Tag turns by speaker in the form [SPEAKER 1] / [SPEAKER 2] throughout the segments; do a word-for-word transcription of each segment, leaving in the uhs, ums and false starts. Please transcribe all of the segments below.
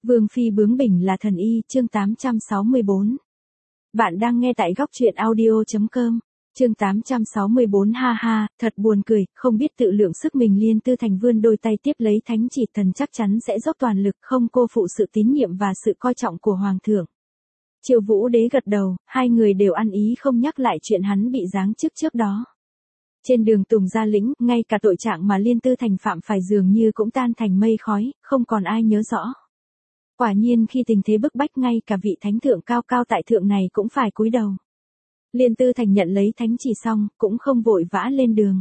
[SPEAKER 1] Vương phi bướng bỉnh là thần y, chương tám trăm sáu mươi bốn. Bạn đang nghe tại góc truyện audio chấm com. Chương tám trăm sáu mươi bốn. Ha ha, thật buồn cười, không biết tự lượng sức mình. Liên Tư Thành vươn đôi tay tiếp lấy thánh chỉ, thần chắc chắn sẽ dốc toàn lực, không cô phụ sự tín nhiệm và sự coi trọng của hoàng thượng. Triệu Vũ Đế gật đầu, hai người đều ăn ý không nhắc lại chuyện hắn bị giáng chức trước đó. Trên đường Tùng Gia Lĩnh, ngay cả tội trạng mà Liên Tư Thành phạm phải dường như cũng tan thành mây khói, không còn ai nhớ rõ. Quả nhiên khi tình thế bức bách, ngay cả vị thánh thượng cao cao tại thượng này cũng phải cúi đầu. Liên Tư Thành nhận lấy thánh chỉ xong, cũng không vội vã lên đường.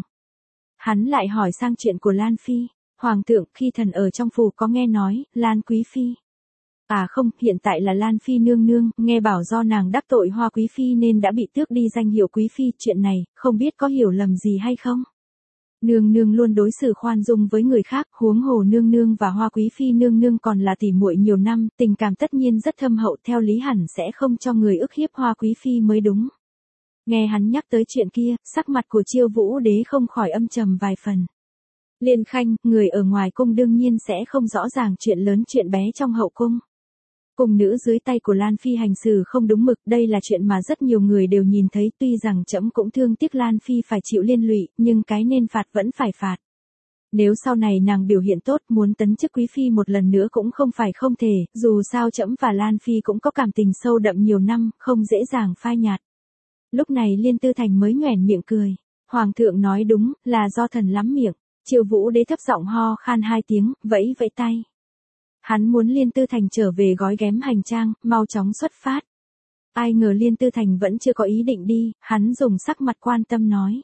[SPEAKER 1] Hắn lại hỏi sang chuyện của Lan Phi. Hoàng thượng, khi thần ở trong phủ có nghe nói, Lan Quý Phi. À không, hiện tại là Lan Phi nương nương, nghe bảo do nàng đắc tội Hoa Quý Phi nên đã bị tước đi danh hiệu Quý Phi, chuyện này, không biết có hiểu lầm gì hay không? Nương nương luôn đối xử khoan dung với người khác, huống hồ nương nương và Hoa Quý Phi nương nương còn là tỉ muội nhiều năm, tình cảm tất nhiên rất thâm hậu, theo lý hẳn sẽ không cho người ức hiếp Hoa Quý Phi mới đúng. Nghe hắn nhắc tới chuyện kia, sắc mặt của Chiêu Vũ Đế không khỏi âm trầm vài phần. Liên Khanh, người ở ngoài cung đương nhiên sẽ không rõ ràng chuyện lớn chuyện bé trong hậu cung. Cung nữ dưới tay của Lan Phi hành xử không đúng mực, đây là chuyện mà rất nhiều người đều nhìn thấy, tuy rằng trẫm cũng thương tiếc Lan Phi phải chịu liên lụy, nhưng cái nên phạt vẫn phải phạt. Nếu sau này nàng biểu hiện tốt, muốn tấn chức Quý Phi một lần nữa cũng không phải không thể, dù sao trẫm và Lan Phi cũng có cảm tình sâu đậm nhiều năm, không dễ dàng phai nhạt. Lúc này Liên Tư Thành mới nhoẻn miệng cười. Hoàng thượng nói đúng, là do thần lắm miệng. Triệu Vũ Đế thấp giọng ho khan hai tiếng, vẫy vẫy tay. Hắn muốn Liên Tư Thành trở về gói ghém hành trang, mau chóng xuất phát. Ai ngờ Liên Tư Thành vẫn chưa có ý định đi, hắn dùng sắc mặt quan tâm nói.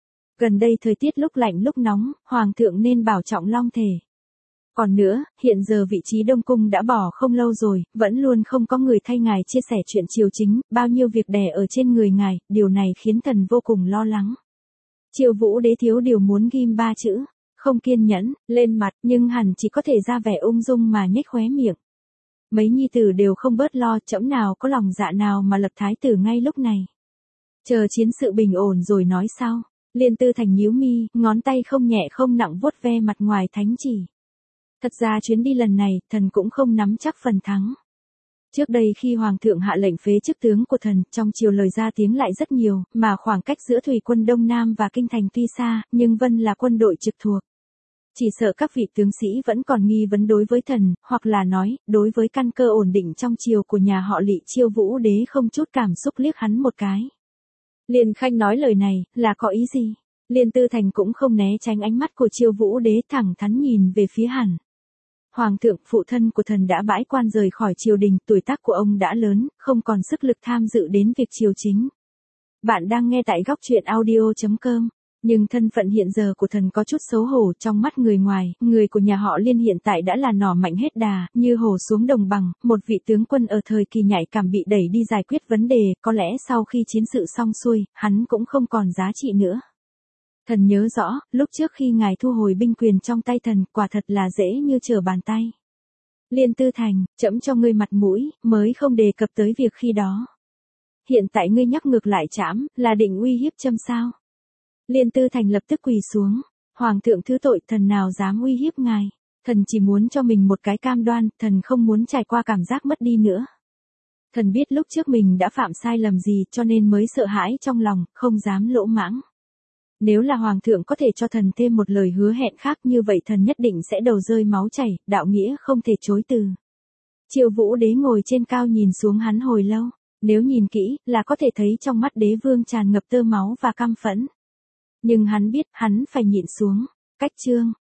[SPEAKER 1] Gần đây thời tiết lúc lạnh lúc nóng, Hoàng thượng nên bảo trọng long thể. Còn nữa, hiện giờ vị trí Đông Cung đã bỏ không lâu rồi, vẫn luôn không có người thay ngài chia sẻ chuyện triều chính, bao nhiêu việc đè ở trên người ngài, điều này khiến thần vô cùng lo lắng. Triệu Vũ Đế thiếu điều muốn ghim ba chữ. Không kiên nhẫn, lên mặt, nhưng hẳn chỉ có thể ra vẻ ung dung mà nhếch khóe miệng. Mấy nhi tử đều không bớt lo, trẫm nào có lòng dạ nào mà lập thái tử ngay lúc này. Chờ chiến sự bình ổn rồi nói sau. Liên Tư Thành nhíu mi, ngón tay không nhẹ không nặng vuốt ve mặt ngoài thánh chỉ. Thật ra chuyến đi lần này, thần cũng không nắm chắc phần thắng. Trước đây khi Hoàng thượng hạ lệnh phế chức tướng của thần, trong triều lời ra tiếng lại rất nhiều, mà khoảng cách giữa thủy quân Đông Nam và Kinh Thành tuy xa, nhưng Vân là quân đội trực thuộc. Chỉ sợ các vị tướng sĩ vẫn còn nghi vấn đối với thần, hoặc là nói, đối với căn cơ ổn định trong triều của nhà họ Lỵ. Chiêu Vũ Đế không chút cảm xúc liếc hắn một cái. Liên Khanh nói lời này, là có ý gì? Liên Tư Thành cũng không né tránh ánh mắt của Chiêu Vũ Đế, thẳng thắn nhìn về phía hắn. Hoàng thượng, phụ thân của thần đã bãi quan rời khỏi triều đình, tuổi tác của ông đã lớn, không còn sức lực tham dự đến việc triều chính. Bạn đang nghe tại góc truyện audio chấm com. Nhưng thân phận hiện giờ của thần có chút xấu hổ trong mắt người ngoài, người của nhà họ Liên hiện tại đã là nỏ mạnh hết đà, như hổ xuống đồng bằng, một vị tướng quân ở thời kỳ nhạy cảm bị đẩy đi giải quyết vấn đề, có lẽ sau khi chiến sự xong xuôi, hắn cũng không còn giá trị nữa. Thần nhớ rõ, lúc trước khi ngài thu hồi binh quyền trong tay thần, quả thật là dễ như trở bàn tay. Liên Tư Thành, trẫm cho ngươi mặt mũi, mới không đề cập tới việc khi đó. Hiện tại ngươi nhắc ngược lại trẫm, là định uy hiếp trẫm sao? Liên Tư Thành lập tức quỳ xuống. Hoàng thượng thứ tội, thần nào dám uy hiếp ngài. Thần chỉ muốn cho mình một cái cam đoan, thần không muốn trải qua cảm giác mất đi nữa. Thần biết lúc trước mình đã phạm sai lầm gì cho nên mới sợ hãi trong lòng, không dám lỗ mãng. Nếu là Hoàng thượng có thể cho thần thêm một lời hứa hẹn khác như vậy, thần nhất định sẽ đầu rơi máu chảy, đạo nghĩa không thể chối từ. Triệu Vũ Đế ngồi trên cao nhìn xuống hắn hồi lâu. Nếu nhìn kỹ, là có thể thấy trong mắt đế vương tràn ngập tơ máu và căm phẫn. Nhưng hắn biết, hắn phải nhịn xuống. Cách chương.